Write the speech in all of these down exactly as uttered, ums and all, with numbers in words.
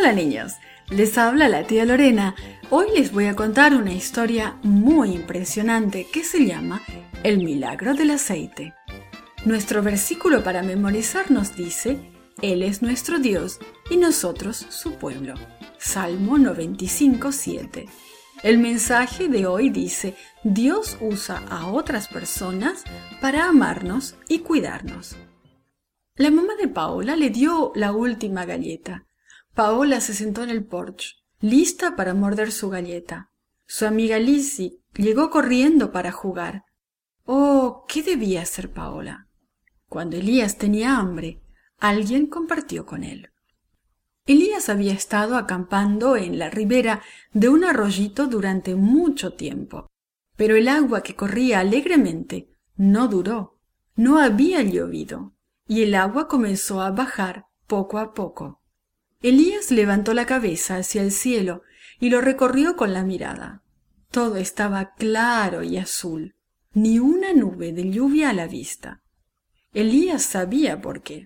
Hola niños, les habla la tía Lorena. Hoy les voy a contar una historia muy impresionante que se llama El milagro del aceite. Nuestro versículo para memorizar nos dice: Él es nuestro Dios y nosotros su pueblo. Salmo noventa y cinco, siete. El mensaje de hoy dice: Dios usa a otras personas para amarnos y cuidarnos. La mamá de Paola le dio la última galleta. Paola se sentó en el porche, lista para morder su galleta. Su amiga Lizzie llegó corriendo para jugar. Oh, ¿qué debía hacer Paola? Cuando Elías tenía hambre, alguien compartió con él. Elías había estado acampando en la ribera de un arroyito durante mucho tiempo, pero el agua que corría alegremente no duró. No había llovido, y el agua comenzó a bajar poco a poco. Elías levantó la cabeza hacia el cielo y lo recorrió con la mirada. Todo estaba claro y azul, ni una nube de lluvia a la vista. Elías sabía por qué.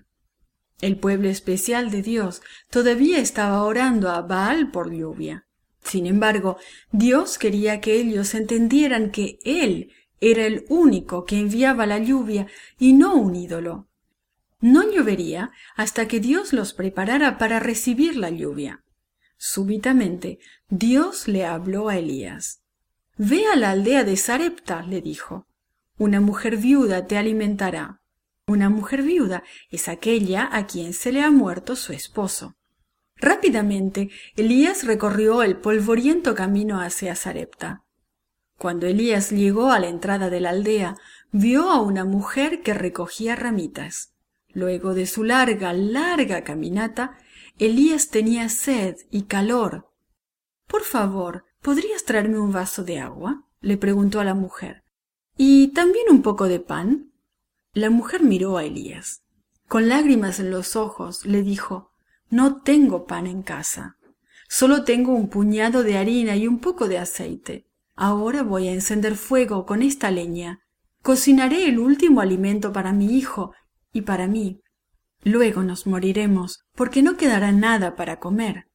El pueblo especial de Dios todavía estaba orando a Baal por lluvia. Sin embargo, Dios quería que ellos entendieran que Él era el único que enviaba la lluvia y no un ídolo. No llovería hasta que Dios los preparara para recibir la lluvia. Súbitamente, Dios le habló a Elías. «Ve a la aldea de Sarepta», le dijo. «Una mujer viuda te alimentará». Una mujer viuda es aquella a quien se le ha muerto su esposo. Rápidamente, Elías recorrió el polvoriento camino hacia Sarepta. Cuando Elías llegó a la entrada de la aldea, vio a una mujer que recogía ramitas. Luego de su larga, larga caminata, Elías tenía sed y calor. «Por favor, ¿podrías traerme un vaso de agua?», le preguntó a la mujer. «¿Y también un poco de pan?». La mujer miró a Elías. Con lágrimas en los ojos, le dijo: «No tengo pan en casa. Solo tengo un puñado de harina y un poco de aceite. Ahora voy a encender fuego con esta leña. Cocinaré el último alimento para mi hijo y para mí. Luego nos moriremos, porque no quedará nada para comer».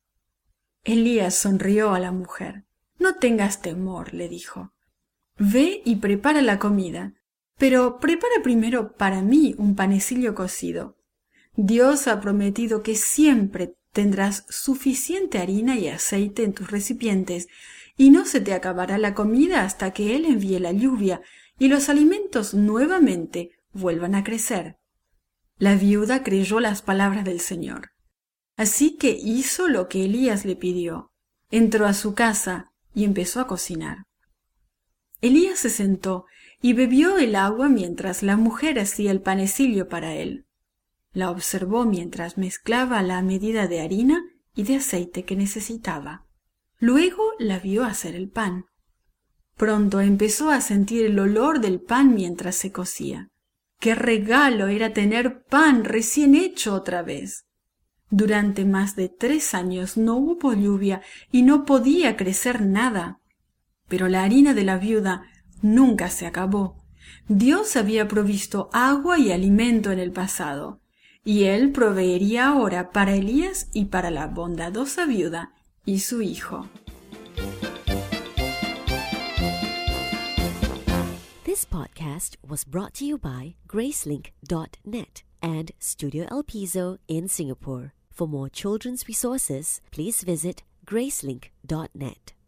Elías sonrió a la mujer. «No tengas temor», le dijo. «Ve y prepara la comida, pero prepara primero para mí un panecillo cocido. Dios ha prometido que siempre tendrás suficiente harina y aceite en tus recipientes, y no se te acabará la comida hasta que Él envíe la lluvia y los alimentos nuevamente vuelvan a crecer». La viuda creyó las palabras del Señor. Así que hizo lo que Elías le pidió. Entró a su casa y empezó a cocinar. Elías se sentó y bebió el agua mientras la mujer hacía el panecillo para él. La observó mientras mezclaba la medida de harina y de aceite que necesitaba. Luego la vio hacer el pan. Pronto empezó a sentir el olor del pan mientras se cocía. ¡Qué regalo era tener pan recién hecho otra vez! Durante más de tres años no hubo lluvia y no podía crecer nada. Pero la harina de la viuda nunca se acabó. Dios había provisto agua y alimento en el pasado, y Él proveería ahora para Elías y para la bondadosa viuda y su hijo. This podcast was brought to you by Gracelink dot net and Studio El Piso in Singapore. For more children's resources, please visit Gracelink dot net.